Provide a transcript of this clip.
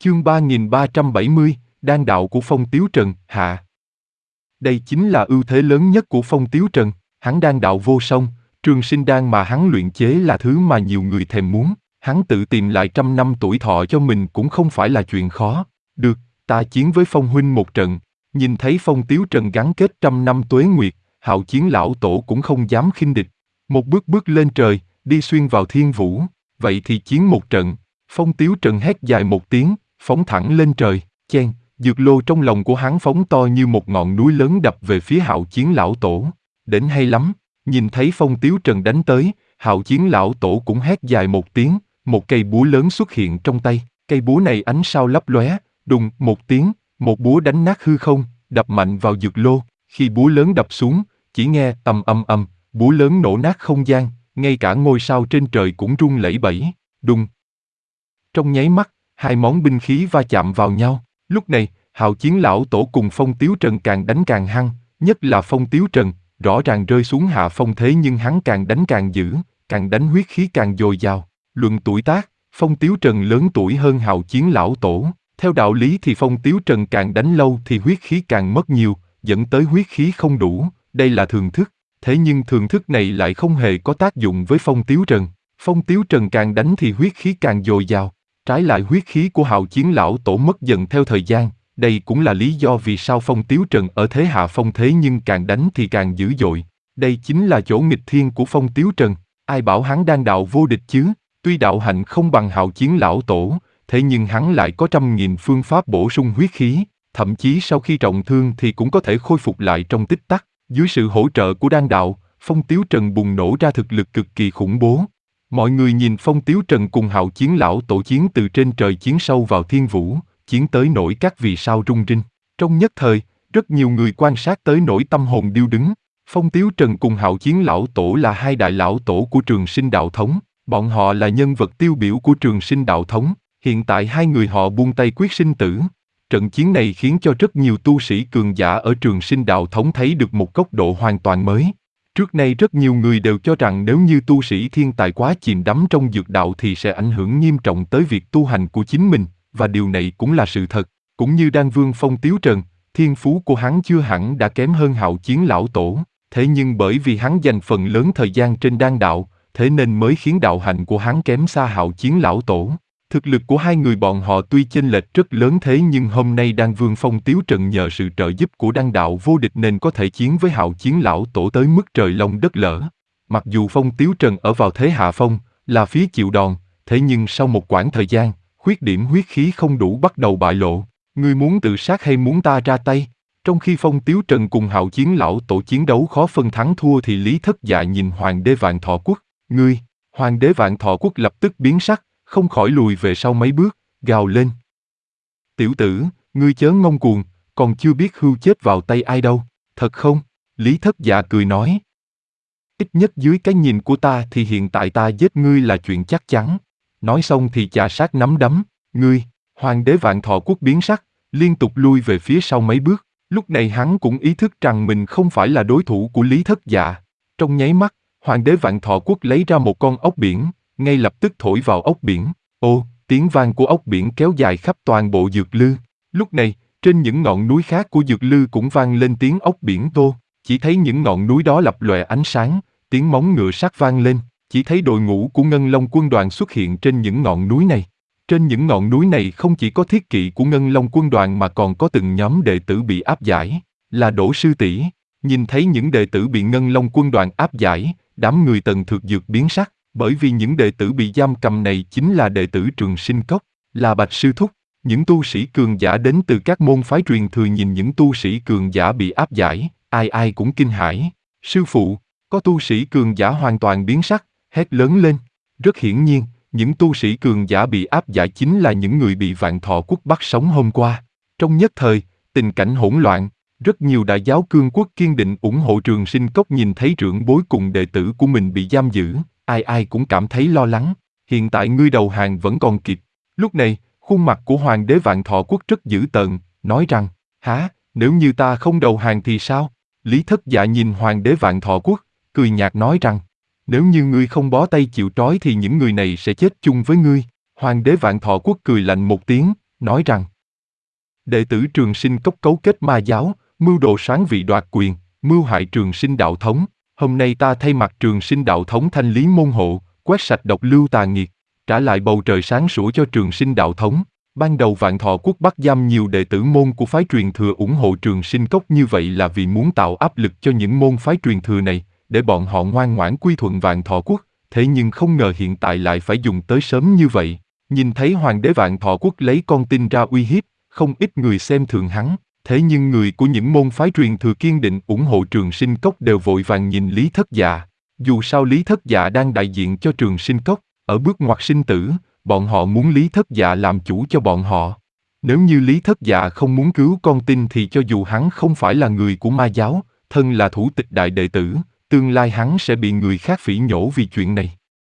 Chương 3370, Đan đạo của Phong Tiếu Trần, hạ. Đây chính là ưu thế lớn nhất của Phong Tiếu Trần, hắn đan đạo vô song, trường sinh đan mà hắn luyện chế là thứ mà nhiều người thèm muốn, hắn tự tìm lại 100 năm tuổi thọ cho mình cũng không phải là chuyện khó. Được, ta chiến với Phong huynh một trận. Nhìn thấy Phong Tiếu Trần gắn kết 100 năm tuế nguyệt, Hạo Chiến lão tổ cũng không dám khinh địch. Một bước bước lên trời, đi xuyên vào thiên vũ, vậy thì chiến một trận. Phong Tiếu Trần hét dài một tiếng, phóng thẳng lên trời, chen, dược lô trong lòng của hắn phóng to như một ngọn núi lớn đập về phía Hạo Chiến lão tổ. Đến hay lắm, nhìn thấy Phong Tiếu Trần đánh tới, Hạo Chiến lão tổ cũng hét dài một tiếng, một cây búa lớn xuất hiện trong tay, cây búa này ánh sao lấp lóe, đùng một tiếng, một búa đánh nát hư không, đập mạnh vào dược lô. Khi búa lớn đập xuống, chỉ nghe ầm ầm ầm, búa lớn nổ nát không gian, ngay cả ngôi sao trên trời cũng rung lẩy bẩy, đùng. Trong nháy mắt, hai món binh khí va chạm vào nhau. Lúc này, Hạo Chiến lão tổ cùng Phong Tiếu Trần càng đánh càng hăng, nhất là Phong Tiếu Trần, rõ ràng rơi xuống hạ phong thế nhưng hắn càng đánh càng dữ, càng đánh huyết khí càng dồi dào. Luận tuổi tác, Phong Tiếu Trần lớn tuổi hơn Hạo Chiến lão tổ. Theo đạo lý thì Phong Tiếu Trần càng đánh lâu thì huyết khí càng mất nhiều, dẫn tới huyết khí không đủ, đây là thường thức. Thế nhưng thường thức này lại không hề có tác dụng với Phong Tiếu Trần. Phong Tiếu Trần càng đánh thì huyết khí càng dồi dào. Trái lại huyết khí của Hạo Chiến lão tổ mất dần theo thời gian, đây cũng là lý do vì sao Phong Tiếu Trần ở thế hạ phong thế nhưng càng đánh thì càng dữ dội. Đây chính là chỗ nghịch thiên của Phong Tiếu Trần, ai bảo hắn đan đạo vô địch chứ, tuy đạo hạnh không bằng Hạo Chiến lão tổ, thế nhưng hắn lại có 100.000 phương pháp bổ sung huyết khí, thậm chí sau khi trọng thương thì cũng có thể khôi phục lại trong tích tắc. Dưới sự hỗ trợ của đan đạo, Phong Tiếu Trần bùng nổ ra thực lực cực kỳ khủng bố. Mọi người nhìn Phong Tiếu Trần cùng Hạo Chiến lão tổ chiến từ trên trời chiến sâu vào thiên vũ, chiến tới nỗi các vì sao rung rinh. Trong nhất thời, rất nhiều người quan sát tới nỗi tâm hồn điêu đứng. Phong Tiếu Trần cùng Hạo Chiến lão tổ là hai đại lão tổ của Trường Sinh đạo thống, bọn họ là nhân vật tiêu biểu của Trường Sinh đạo thống, hiện tại hai người họ buông tay quyết sinh tử. Trận chiến này khiến cho rất nhiều tu sĩ cường giả ở Trường Sinh đạo thống thấy được một góc độ hoàn toàn mới. Trước nay rất nhiều người đều cho rằng nếu như tu sĩ thiên tài quá chìm đắm trong dược đạo thì sẽ ảnh hưởng nghiêm trọng tới việc tu hành của chính mình, và điều này cũng là sự thật. Cũng như Đan Vương Phong Tiếu Trần, thiên phú của hắn chưa hẳn đã kém hơn Hạo Chiến lão tổ, thế nhưng bởi vì hắn dành phần lớn thời gian trên đan đạo, thế nên mới khiến đạo hạnh của hắn kém xa Hạo Chiến lão tổ. Thực lực của hai người bọn họ tuy chênh lệch rất lớn thế nhưng hôm nay Đan Vương Phong Tiếu Trần nhờ sự trợ giúp của đan đạo vô địch nên có thể chiến với Hạo Chiến lão tổ tới mức trời long đất lở. Mặc dù Phong Tiếu Trần ở vào thế hạ phong, là phía chịu đòn, thế nhưng sau một quãng thời gian, khuyết điểm huyết khí không đủ bắt đầu bại lộ. Ngươi muốn tự sát hay muốn ta ra tay? Trong khi Phong Tiếu Trần cùng Hạo Chiến lão tổ chiến đấu khó phân thắng thua thì Lý Thất Dạ nhìn Hoàng đế Vạn Thọ Quốc. Ngươi, Hoàng đế Vạn Thọ Quốc lập tức biến sắc, không khỏi lùi về sau mấy bước, gào lên. Tiểu tử, ngươi chớ ngông cuồng, còn chưa biết hươu chết vào tay ai đâu, thật không? Lý Thất Dạ cười nói. Ít nhất dưới cái nhìn của ta thì hiện tại ta giết ngươi là chuyện chắc chắn. Nói xong thì chà sát nắm đấm, ngươi, Hoàng đế Vạn Thọ Quốc biến sắc, liên tục lui về phía sau mấy bước. Lúc này hắn cũng ý thức rằng mình không phải là đối thủ của Lý Thất Dạ. Trong nháy mắt, Hoàng đế Vạn Thọ Quốc lấy ra một con ốc biển, ngay lập tức thổi vào ốc biển. Ô, tiếng vang của ốc biển kéo dài khắp toàn bộ dược lư. Lúc này, trên những ngọn núi khác của dược lư cũng vang lên tiếng ốc biển tô. Chỉ thấy những ngọn núi đó lập lòe ánh sáng, tiếng móng ngựa sắt vang lên. Chỉ thấy đội ngũ của Ngân Long quân đoàn xuất hiện trên những ngọn núi này. Trên những ngọn núi này không chỉ có thiết kỵ của Ngân Long quân đoàn mà còn có từng nhóm đệ tử bị áp giải, là Đỗ sư tỷ. Nhìn thấy những đệ tử bị Ngân Long quân đoàn áp giải, đám người Tần Thược Dược biến sắc, bởi vì những đệ tử bị giam cầm này chính là đệ tử Trường Sinh Cốc, là Bạch sư thúc. Những tu sĩ cường giả đến từ các môn phái truyền thừa nhìn những tu sĩ cường giả bị áp giải, ai ai cũng kinh hãi. Sư phụ, có tu sĩ cường giả hoàn toàn biến sắc, hét lớn lên. Rất hiển nhiên, những tu sĩ cường giả bị áp giải chính là những người bị Vạn Thọ Quốc bắt sống hôm qua. Trong nhất thời, tình cảnh hỗn loạn, rất nhiều đại giáo cương quốc kiên định ủng hộ Trường Sinh Cốc nhìn thấy trưởng bối cùng đệ tử của mình bị giam giữ, ai ai cũng cảm thấy lo lắng. Hiện tại ngươi đầu hàng vẫn còn kịp. Lúc này, khuôn mặt của Hoàng đế Vạn Thọ Quốc rất dữ tợn, nói rằng, hả, nếu như ta không đầu hàng thì sao? Lý Thất Dạ nhìn Hoàng đế Vạn Thọ Quốc, cười nhạt nói rằng, nếu như ngươi không bó tay chịu trói thì những người này sẽ chết chung với ngươi. Hoàng đế Vạn Thọ Quốc cười lạnh một tiếng, nói rằng đệ tử Trường Sinh Cốc cấu kết ma giáo, mưu đồ soán vị đoạt quyền, mưu hại Trường Sinh đạo thống. Hôm nay ta thay mặt Trường Sinh đạo thống thanh lý môn hộ, quét sạch độc lưu tà nghiệt, trả lại bầu trời sáng sủa cho Trường Sinh đạo thống. Ban đầu Vạn Thọ Quốc bắt giam nhiều đệ tử môn của phái truyền thừa ủng hộ Trường Sinh Cốc như vậy là vì muốn tạo áp lực cho những môn phái truyền thừa này, để bọn họ ngoan ngoãn quy thuận Vạn Thọ Quốc. Thế nhưng không ngờ hiện tại lại phải dùng tới sớm như vậy. Nhìn thấy Hoàng đế Vạn Thọ Quốc lấy con tin ra uy hiếp, không ít người xem thường hắn. Thế nhưng người của những môn phái truyền thừa kiên định ủng hộ Trường Sinh Cốc đều vội vàng nhìn Lý Thất Dạ. Dù sao Lý Thất Dạ đang đại diện cho Trường Sinh Cốc, ở bước ngoặt sinh tử, bọn họ muốn Lý Thất Dạ làm chủ cho bọn họ. Nếu như Lý Thất Dạ không muốn cứu con tin thì cho dù hắn không phải là người của ma giáo, thân là thủ tịch đại đệ tử, tương lai hắn sẽ bị người khác phỉ nhổ vì chuyện này.